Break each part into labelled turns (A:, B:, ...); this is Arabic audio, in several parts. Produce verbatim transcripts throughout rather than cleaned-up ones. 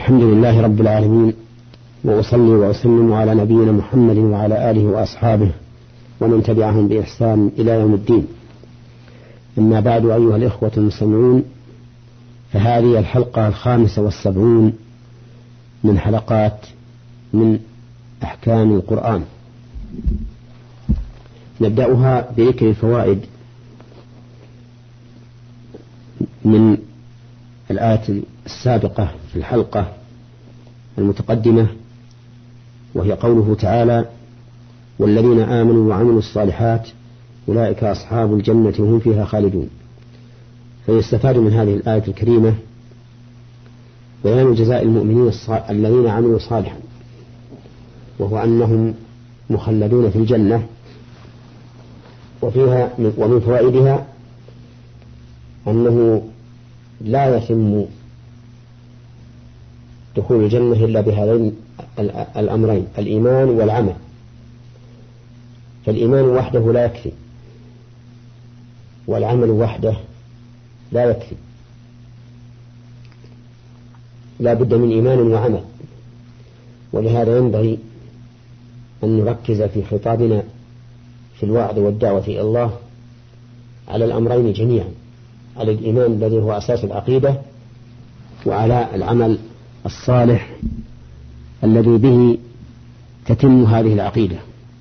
A: الحمد لله رب العالمين، وأصلي وأسلم على نبينا محمد وعلى آله وأصحابه ومن تبعهم بإحسان إلى يوم الدين. أما بعد، أيها الإخوة المستمعون، فهذه الحلقة الخامسة والسبعون من حلقات من أحكام القرآن. نبدأها بذكر الفوائد من الآية السابقة في الحلقة المتقدمة، وهي قوله تعالى: والذين آمنوا وعملوا الصالحات أولئك أصحاب الجنة هم فيها خالدون. فيستفاد من هذه الآية الكريمة بيان جزاء المؤمنين الذين عملوا صالحا، وهو أنهم مخلدون في الجنة. وفيها ومن فوائدها أنه لا يتم دخول الجنة إلا بهذين الأمرين: الإيمان والعمل. فالإيمان وحده لا يكفي، والعمل وحده لا يكفي، لا بد من إيمان وعمل. ولهذا ينبغي أن نركز في خطابنا في الوعظ والدعوة إلى الله على الأمرين جميعا: على الإيمان الذي هو أساس العقيدة، وعلى العمل الصالح الذي به تتم هذه العقيدة.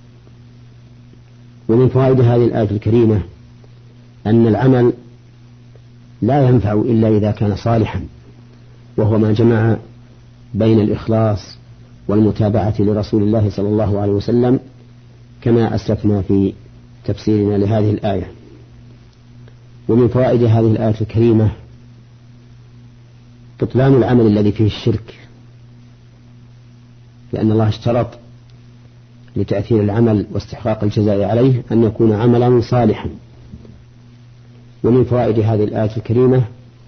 A: ومن فوائد هذه الآية الكريمة أن العمل لا ينفع إلا إذا كان صالحا، وهو ما جمع بين الإخلاص والمتابعة لرسول الله صلى الله عليه وسلم، كما أسلفنا في تفسيرنا لهذه الآية. ومن فوائد هذه الآية الكريمة بطلان العمل الذي فيه الشرك، لأن الله اشترط لتأثير العمل واستحقاق الجزاء عليه أن يكون عملا صالحا. ومن فوائد هذه الآية الكريمة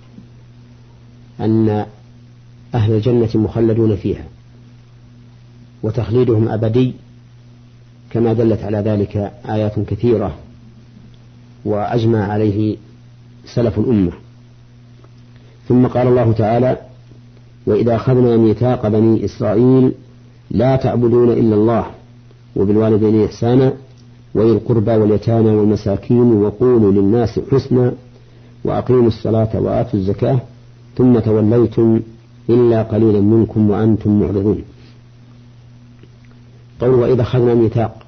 A: أن أهل الجنة مخلدون فيها، وتخليدهم أبدي، كما دلت على ذلك آيات كثيرة وأجمع عليه سلف الأمة. ثم قال الله تعالى: وإذا أخذنا ميثاق بني إسرائيل لا تعبدون إلا الله وبالوالدين إحسانا وذي القربى واليتامى والمساكين وقولوا للناس حسنا وأقيموا الصلاة وآتوا الزكاة ثم توليتم إلا قليلا منكم وأنتم معرضون. قول وإذا أخذنا ميثاق،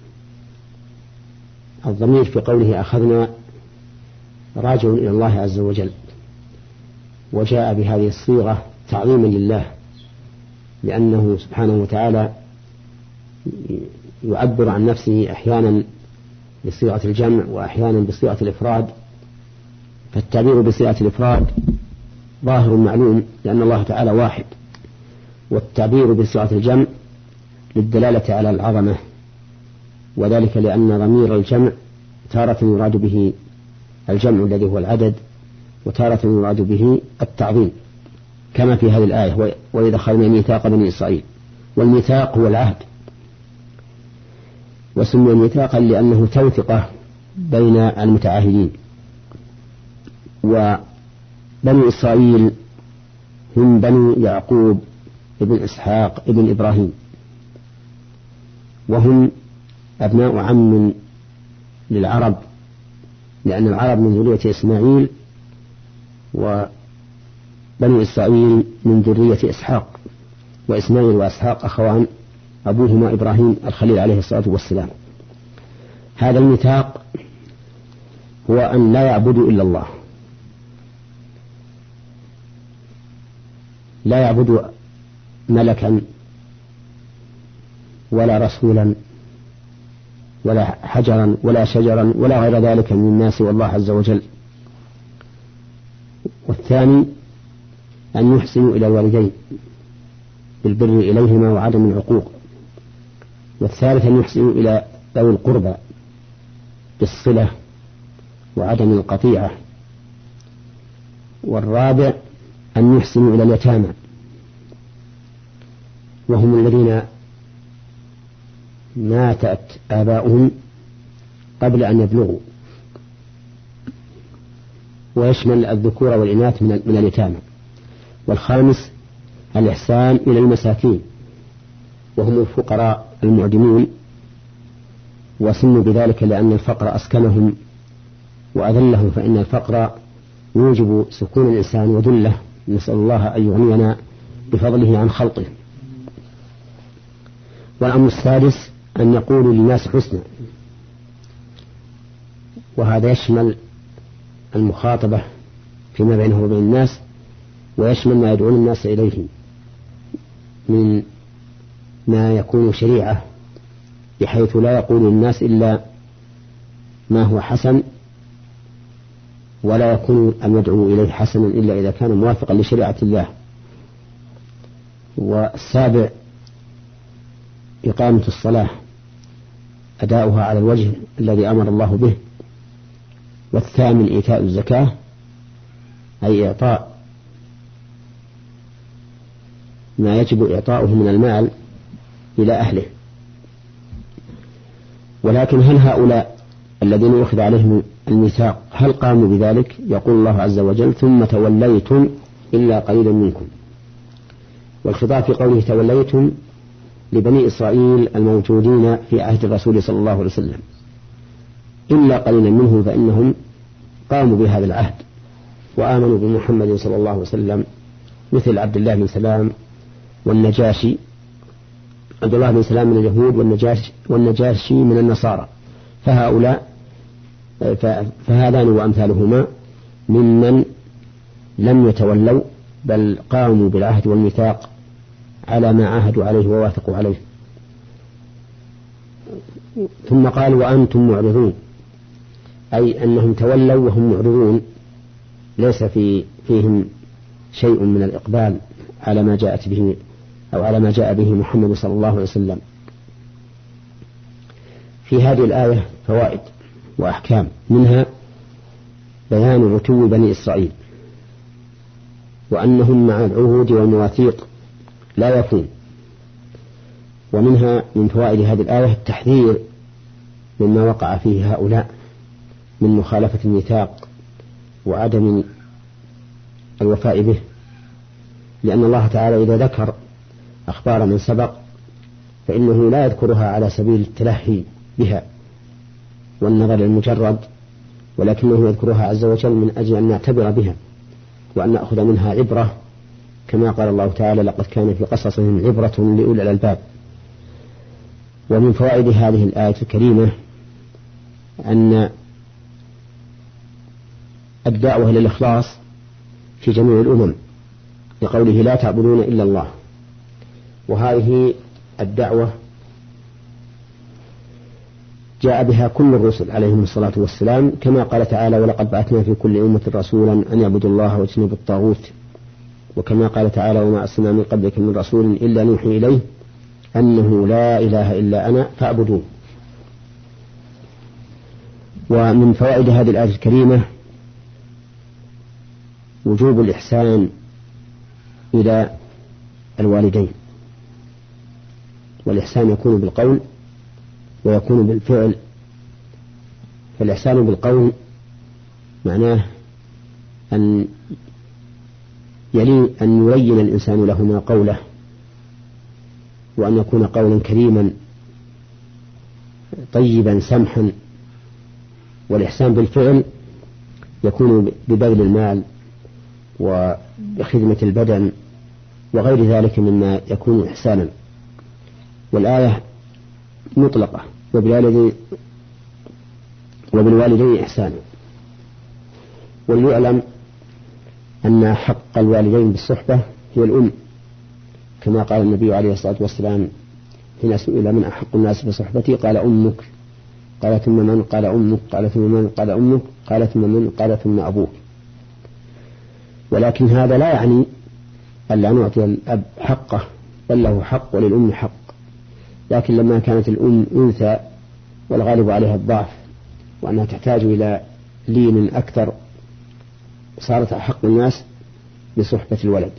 A: الضمير في قوله أخذنا راجع إلى الله عز وجل، وجاء بهذه الصيغة تعظيما لله، لأنه سبحانه وتعالى يعبر عن نفسه أحيانا بصيغة الجمع وأحيانا بصيغة الإفراد. فالتعبير بصيغة الإفراد ظاهر معلوم، لأن الله تعالى واحد، والتعبير بصيغة الجمع للدلالة على العظمة، وذلك لأن ضمير الجمع تارة يراد به الجمع الذي هو العدد، وتارة يراد به التعظيم، كما في هذه الآية: وإذا أخذنا ميثاق بني إسرائيل. والميثاق هو العهد، وسمي ميثاقا لأنه توثقة بين المتعاهدين. وبني إسرائيل هم بنو يعقوب ابن إسحاق ابن إبراهيم، وهم أبناء عم للعرب، لأن العرب من ذرية إسماعيل، وبنو إسرائيل من ذرية إسحاق، وإسماعيل وإسحاق أخوان أبوهما إبراهيم الخليل عليه الصلاة والسلام. هذا الميثاق هو أن لا يعبدوا إلا الله، لا يعبدوا ملكا ولا رسولا ولا حجرا ولا شجرا ولا غير ذلك من الناس والله عز وجل. والثاني أن يحسنوا إلى الوالدين بالبر إليهما وعدم العقوق. والثالث أن يحسنوا إلى ذوي القربى بالصلة وعدم القطيعة. والرابع أن يحسنوا إلى اليتامى، وهم الذين ماتت آباؤهم قبل أن يبلغوا، ويشمل الذكور والإناث من اليتامى. والخامس الإحسان إلى المساكين وهم الفقراء المعدمون، وسموا بذلك لأن الفقر أسكنهم وأذلهم، فإن الفقر يوجب سكون الإنسان وذله، نسأل الله أن يغنينا بفضله عن خلقه. والأمر السادس أن يقولوا للناس حسنا، وهذا يشمل المخاطبة فيما بينه وبين الناس، ويشمل ما يدعون الناس إليه من ما يكون شريعة، بحيث لا يقول الناس إلا ما هو حسن، ولا يكون المدعو إليه حسنا إلا إذا كان موافقا لشريعة الله. والسابع إقامة الصلاة، أداؤها على الوجه الذي أمر الله به. والثامن إيتاء الزكاة، أي إعطاء ما يجب إعطاؤه من المال إلى أهله. ولكن هل هؤلاء الذين أخذ عليهم الميثاق هل قاموا بذلك؟ يقول الله عز وجل: ثم توليتم إلا قليلا منكم. والخطاب في قوله توليتم لبني إسرائيل الموجودين في عهد الرسول صلى الله عليه وسلم، إلا قليلا منهم فإنهم قاموا بهذا العهد وآمنوا بمحمد صلى الله عليه وسلم، مثل عبد الله بن سلام والنجاشي، عبد الله بن سلام من اليهود والنجاشي, والنجاشي من النصارى. فهؤلاء فهذان وأمثالهما ممن لم يتولوا بل قاموا بالعهد والميثاق على ما عاهدوا عليه ووافقوا عليه. ثم قال: وأنتم معرضون، أي أنهم تولوا وهم معرضون، ليس في فيهم شيء من الإقبال على ما جاءت به أو على ما جاء به محمد صلى الله عليه وسلم. في هذه الآية فوائد وأحكام، منها بيان عتو بني إسرائيل وأنهم مع العهود والمواثيق لا يفون. ومنها من فوائد هذه الآية التحذير مما وقع فيه هؤلاء من مخالفة الميثاق وعدم الوفاء به، لأن الله تعالى إذا ذكر أخبار من سبق فإنه لا يذكرها على سبيل التلهي بها والنظر المجرد، ولكنه يذكرها عز وجل من أجل أن نعتبر بها وأن نأخذ منها عبرة، كما قال الله تعالى: لقد كان في قصصهم عبرة لأولي الألباب. ومن فوائد هذه الآية الكريمة أن الدعوة للإخلاص في جميع الأمم، لقوله: لا تعبدون إلا الله. وهذه الدعوة جاء بها كل الرسل عليهم الصلاة والسلام، كما قال تعالى: ولقد بعثنا في كل أمة رسولا أن يعبدوا الله واجتنبوا الطاغوت. وكما قال تعالى: وما أرسلنا من قبلك من رسول إلا نوحي إليه أنه لا إله إلا أنا فاعبدون. ومن فوائد هذه الآية الكريمة وجوب الإحسان إلى الوالدين، والإحسان يكون بالقول ويكون بالفعل. فالإحسان بالقول معناه أن يلي أن يلين الإنسان لهما قوله، وأن يكون قولا كريما طيبا سمحا. والإحسان بالفعل يكون ببذل المال وبخدمة البدن وغير ذلك مما يكون إحسانا. والآية مطلقة: وبالوالدين وبالوالدين إحسانا. وليعلم أن حق الوالدين بالصحبة هي الأم، كما قال النبي عليه الصلاة والسلام حين سئل: من أحق الناس بصحبتي؟ قال: أمك. قال: ثم من؟ قال: أمك. قال: ثم من؟ قال: أمك. قال: ثم من؟ قال: ثم أبوك. ولكن هذا لا يعني ألا نعطي الأب حقه، بل له حق وللأم حق. لكن لما كانت الأم أنثى والغالب عليها الضعف وأنها تحتاج إلى لين أكثر، صارت أحق الناس بصحبة الولد.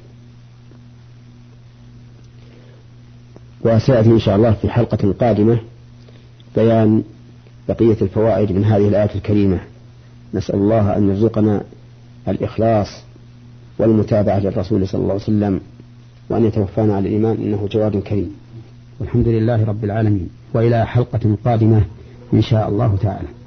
A: وسيأتي إن شاء الله في حلقة قادمة بيان بقية الفوائد من هذه الآية الكريمة. نسأل الله أن يرزقنا الإخلاص والمتابعة للرسول صلى الله عليه وسلم، وأن يتوفانا على الإيمان، إنه جواد كريم. والحمد لله رب العالمين، وإلى حلقة قادمة إن شاء الله تعالى.